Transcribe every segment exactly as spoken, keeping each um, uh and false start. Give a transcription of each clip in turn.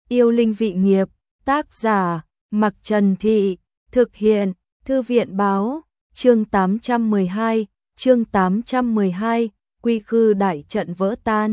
Yêu linh vị nghiệp, tác giả, Mặc Trần Thị, thực hiện, Thư viện báo, chương tám trăm mười hai, chương tám trăm mười hai, quy khư đại trận vỡ tan.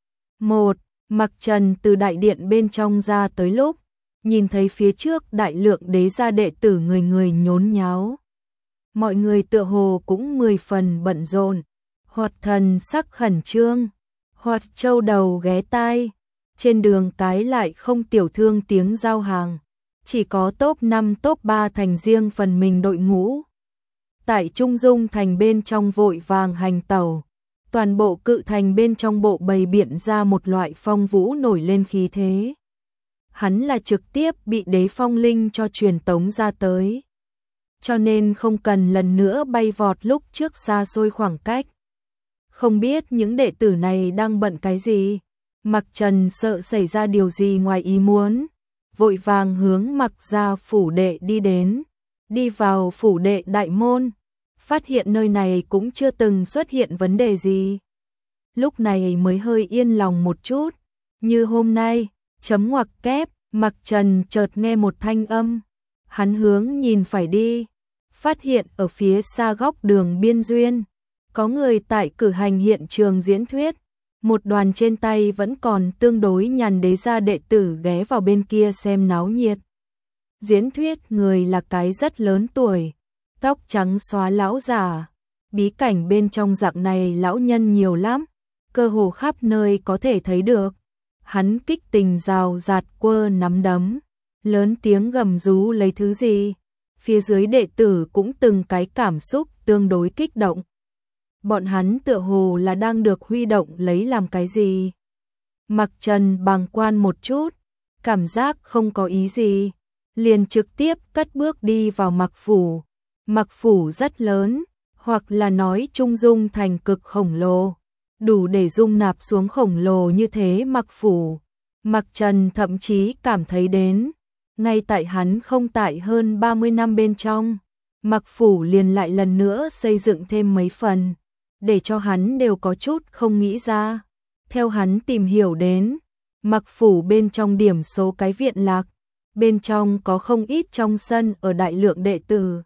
một. Mặc Trần từ đại điện bên trong ra tới lúc, nhìn thấy phía trước đại lượng đế gia đệ tử người người nhốn nháo. Mọi người tựa hồ cũng mười phần bận rộn, hoặc thần sắc khẩn trương, hoặc châu đầu ghé tai. Trên đường cái lại không tiểu thương tiếng giao hàng, chỉ có top năm top ba thành riêng phần mình đội ngũ. Tại Trung Dung thành bên trong vội vàng hành tẩu, toàn bộ cự thành bên trong bộ bày biện ra một loại phong vũ nổi lên khí thế. Hắn là trực tiếp bị đế phong linh cho truyền tống ra tới, cho nên không cần lần nữa bay vọt lúc trước xa xôi khoảng cách. Không biết những đệ tử này đang bận cái gì, Mặc Trần sợ xảy ra điều gì ngoài ý muốn, vội vàng hướng Mặc gia phủ đệ đi đến. Đi vào phủ đệ đại môn, phát hiện nơi này cũng chưa từng xuất hiện vấn đề gì. Lúc này mới hơi yên lòng một chút, như hôm nay, chấm ngoặc kép, Mặc Trần chợt nghe một thanh âm. Hắn hướng nhìn phải đi, phát hiện ở phía xa góc đường biên duyên, có người tại cử hành hiện trường diễn thuyết. Một đoàn trên tay vẫn còn tương đối nhàn đế gia đệ tử ghé vào bên kia xem náo nhiệt. Diễn thuyết người là cái rất lớn tuổi, tóc trắng xóa lão già. Bí cảnh bên trong dạng này lão nhân nhiều lắm, cơ hồ khắp nơi có thể thấy được. Hắn kích tình rào rạt quơ nắm đấm, lớn tiếng gầm rú lấy thứ gì. Phía dưới đệ tử cũng từng cái cảm xúc tương đối kích động. Bọn hắn tựa hồ là đang được huy động lấy làm cái gì. Mặc Trần bàng quan một chút, cảm giác không có ý gì, liền trực tiếp cất bước đi vào Mặc phủ. Mặc phủ rất lớn, hoặc là nói Trung Dung thành cực khổng lồ, đủ để dung nạp xuống khổng lồ như thế Mặc phủ. Mặc Trần thậm chí cảm thấy đến, ngay tại hắn không tại hơn ba mươi năm bên trong, Mặc phủ liền lại lần nữa xây dựng thêm mấy phần, để cho hắn đều có chút không nghĩ ra. Theo hắn tìm hiểu đến, Mặc phủ bên trong điểm số cái viện lạc, bên trong có không ít trong sân ở đại lượng đệ tử.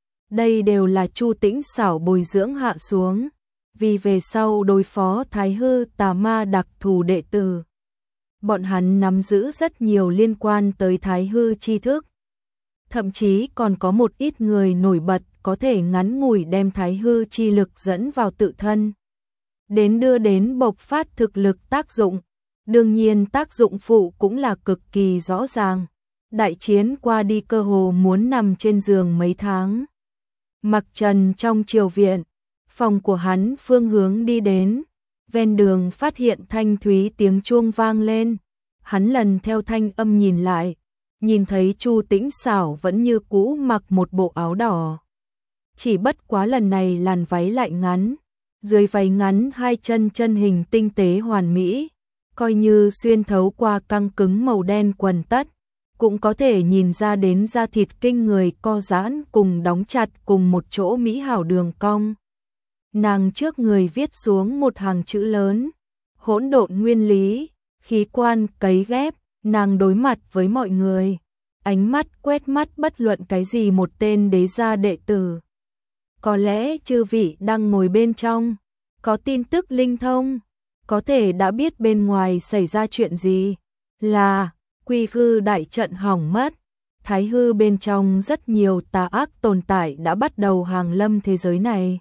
Đây đều là Chu Tĩnh Xảo bồi dưỡng hạ xuống, vì về sau đối phó Thái Hư tà ma đặc thù đệ tử. Bọn hắn nắm giữ rất nhiều liên quan tới Thái Hư tri thức. Thậm chí còn có một ít người nổi bật có thể ngắn ngủi đem Thái Hư chi lực dẫn vào tự thân, đến đưa đến bộc phát thực lực tác dụng. Đương nhiên tác dụng phụ cũng là cực kỳ rõ ràng. Đại chiến qua đi cơ hồ muốn nằm trên giường mấy tháng. Mặc Trần trong triều viện, phòng của hắn phương hướng đi đến, ven đường phát hiện thanh thúy tiếng chuông vang lên. Hắn lần theo thanh âm nhìn lại, nhìn thấy Chu Tĩnh Xảo vẫn như cũ mặc một bộ áo đỏ. Chỉ bất quá lần này làn váy lại ngắn, dưới váy ngắn hai chân chân hình tinh tế hoàn mỹ, coi như xuyên thấu qua căng cứng màu đen quần tất, cũng có thể nhìn ra đến da thịt kinh người co giãn cùng đóng chặt cùng một chỗ mỹ hảo đường cong. Nàng trước người viết xuống một hàng chữ lớn, hỗn độn nguyên lý, khí quan cấy ghép. Nàng đối mặt với mọi người, ánh mắt quét mắt bất luận cái gì một tên đế gia đệ tử. Có lẽ chư vị đang ngồi bên trong, có tin tức linh thông, có thể đã biết bên ngoài xảy ra chuyện gì. Là quy khư đại trận hỏng mất, Thái Hư bên trong rất nhiều tà ác tồn tại đã bắt đầu hàng lâm thế giới này.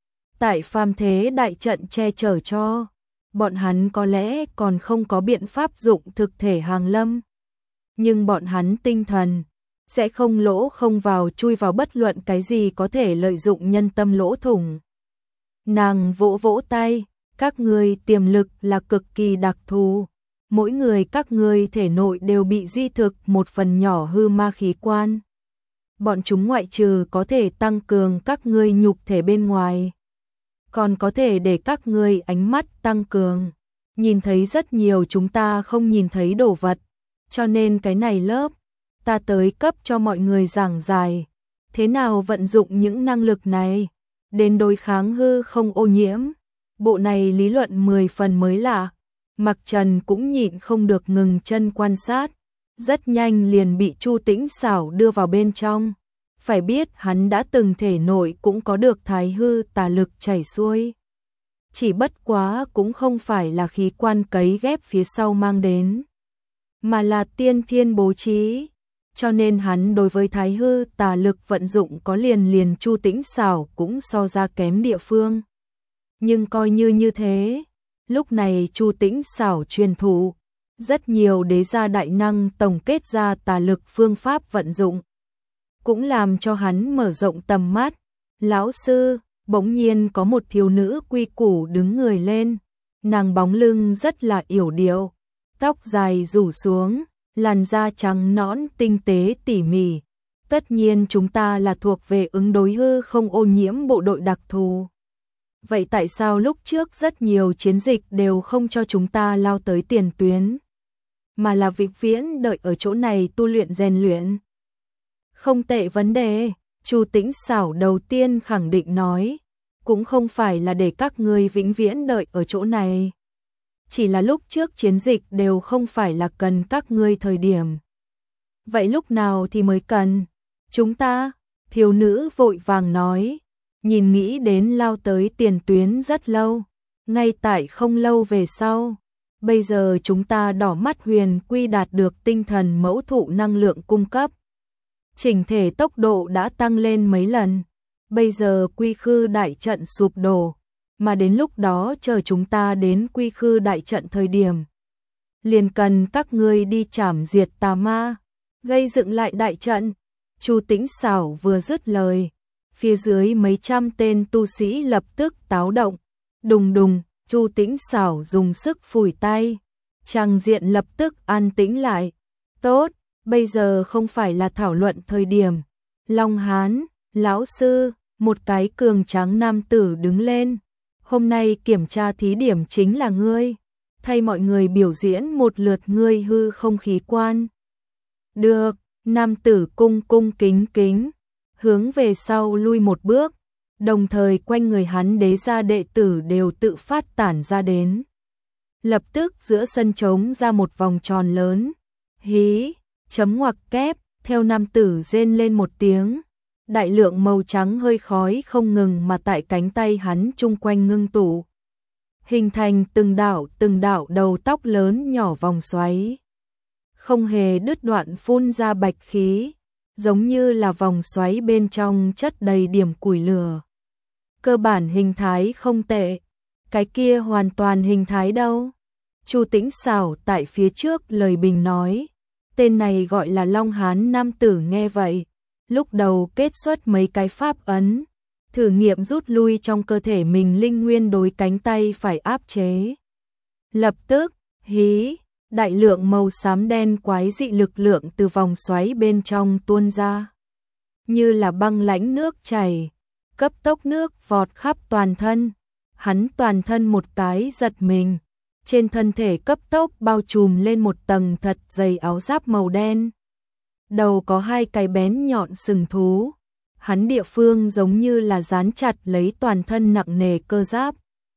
Tại phàm thế đại trận che chở cho, bọn hắn có lẽ còn không có biện pháp dụng thực thể hàng lâm, nhưng bọn hắn tinh thần sẽ không lỗ không vào chui vào bất luận cái gì có thể lợi dụng nhân tâm lỗ thủng. Nàng vỗ vỗ tay, các ngươi tiềm lực là cực kỳ đặc thù, mỗi người các ngươi thể nội đều bị di thực một phần nhỏ hư ma khí quan. Bọn chúng ngoại trừ có thể tăng cường các ngươi nhục thể bên ngoài, còn có thể để các ngươi ánh mắt tăng cường, nhìn thấy rất nhiều chúng ta không nhìn thấy đồ vật. Cho nên cái này lớp, ta tới cấp cho mọi người giảng giải, thế nào vận dụng những năng lực này, đến đối kháng hư không ô nhiễm. Bộ này lý luận mười phần mới lạ, Mặc Trần cũng nhịn không được ngừng chân quan sát, rất nhanh liền bị Chu Tĩnh Xảo đưa vào bên trong. Phải biết hắn đã từng thể nội cũng có được thái hư tà lực chảy xuôi. Chỉ bất quá cũng không phải là khí quan cấy ghép phía sau mang đến, mà là tiên thiên bố trí. Cho nên hắn đối với thái hư tà lực vận dụng có liền liền Chu Tĩnh Xảo cũng so ra kém địa phương. Nhưng coi như như thế, lúc này Chu Tĩnh Xảo truyền thụ rất nhiều đế gia đại năng tổng kết ra tà lực phương pháp vận dụng, cũng làm cho hắn mở rộng tầm mắt. Lão sư, bỗng nhiên có một thiếu nữ quy củ đứng người lên, nàng bóng lưng rất là yểu điệu, tóc dài rủ xuống, làn da trắng nõn tinh tế tỉ mỉ. Tất nhiên chúng ta là thuộc về ứng đối hư không ô nhiễm bộ đội đặc thù. Vậy tại sao lúc trước rất nhiều chiến dịch đều không cho chúng ta lao tới tiền tuyến, mà là vĩnh viễn đợi ở chỗ này tu luyện rèn luyện? Không tệ vấn đề, Chu Tĩnh Xảo đầu tiên khẳng định nói, cũng không phải là để các ngươi vĩnh viễn đợi ở chỗ này. Chỉ là lúc trước chiến dịch đều không phải là cần các ngươi thời điểm. Vậy lúc nào thì mới cần? Chúng ta, thiếu nữ vội vàng nói, nhìn nghĩ đến lao tới tiền tuyến rất lâu, ngay tại không lâu về sau. Bây giờ chúng ta đỏ mắt huyền quy đạt được tinh thần mẫu thụ năng lượng cung cấp. Chỉnh thể tốc độ đã tăng lên mấy lần. Bây giờ quy khư đại trận sụp đổ, mà đến lúc đó chờ chúng ta đến quy khư đại trận thời điểm, liền cần các ngươi đi trảm diệt tà ma, gây dựng lại đại trận. Chu Tĩnh Xảo vừa dứt lời, phía dưới mấy trăm tên tu sĩ lập tức táo động. Đùng đùng, Chu Tĩnh Xảo dùng sức phủi tay, tràng diện lập tức an tĩnh lại. Tốt, bây giờ không phải là thảo luận thời điểm. Long Hán, lão sư, một cái cường tráng nam tử đứng lên. Hôm nay kiểm tra thí điểm chính là ngươi, thay mọi người biểu diễn một lượt ngươi hư không khí quan. Được, nam tử cung cung kính kính, hướng về sau lui một bước, đồng thời quanh người hắn đế gia đệ tử đều tự phát tản ra đến. Lập tức giữa sân trống ra một vòng tròn lớn. Hí, chấm ngoặc kép, theo nam tử rên lên một tiếng. Đại lượng màu trắng hơi khói không ngừng mà tại cánh tay hắn chung quanh ngưng tụ, hình thành từng đạo từng đạo đầu tóc lớn nhỏ vòng xoáy, không hề đứt đoạn phun ra bạch khí, giống như là vòng xoáy bên trong chất đầy điểm củi lửa. Cơ bản hình thái không tệ, cái kia hoàn toàn hình thái đâu? Chu Tĩnh Xảo tại phía trước lời bình nói, tên này gọi là Long Hán nam tử nghe vậy. Lúc đầu kết xuất mấy cái pháp ấn, thử nghiệm rút lui trong cơ thể mình linh nguyên đối cánh tay phải áp chế. Lập tức, hí, đại lượng màu xám đen quái dị lực lượng từ vòng xoáy bên trong tuôn ra. Như là băng lãnh nước chảy, cấp tốc nước vọt khắp toàn thân. Hắn toàn thân một cái giật mình, trên thân thể cấp tốc bao trùm lên một tầng thật dày áo giáp màu đen. Đầu có hai cái bén nhọn sừng thú, hắn địa phương giống như là dán chặt lấy toàn thân nặng nề cơ giáp.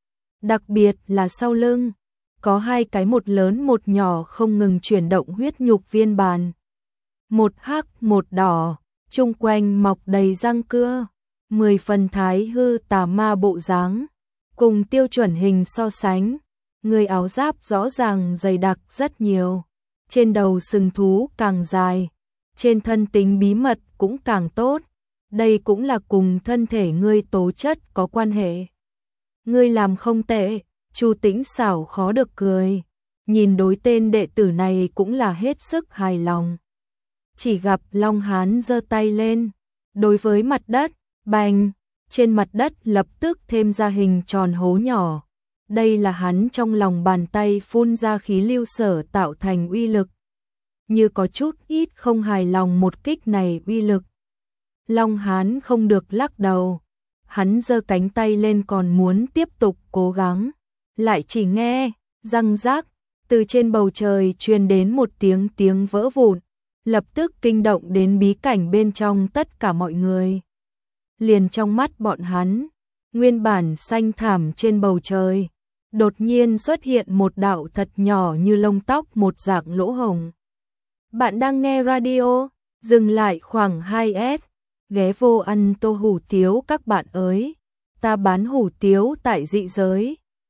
Đặc biệt là sau lưng, có hai cái một lớn một nhỏ không ngừng chuyển động huyết nhục viên bàn. Một hắc một đỏ, chung quanh mọc đầy răng cưa, mười phần thái hư tà ma bộ dáng. Cùng tiêu chuẩn hình so sánh, người áo giáp rõ ràng dày đặc rất nhiều, trên đầu sừng thú càng dài. Trên thân tính bí mật cũng càng tốt, đây cũng là cùng thân thể ngươi tố chất có quan hệ. Ngươi làm không tệ, Chu Tĩnh Xảo khó được cười, nhìn đối tên đệ tử này cũng là hết sức hài lòng. Chỉ gặp Long Hán giơ tay lên, đối với mặt đất, bành, trên mặt đất lập tức thêm ra hình tròn hố nhỏ. Đây là hắn trong lòng bàn tay phun ra khí lưu sở tạo thành uy lực. Như có chút ít không hài lòng một kích này uy lực. Long Hán không được lắc đầu, hắn giơ cánh tay lên còn muốn tiếp tục cố gắng, lại chỉ nghe răng rác từ trên bầu trời truyền đến một tiếng tiếng vỡ vụn, lập tức kinh động đến bí cảnh bên trong tất cả mọi người. Liền trong mắt bọn hắn, nguyên bản xanh thảm trên bầu trời, đột nhiên xuất hiện một đạo thật nhỏ như lông tóc một dạng lỗ hổng. Bạn đang nghe radio, dừng lại khoảng hai s, ghé vô ăn tô hủ tiếu các bạn ơi. Ta bán hủ tiếu tại dị giới,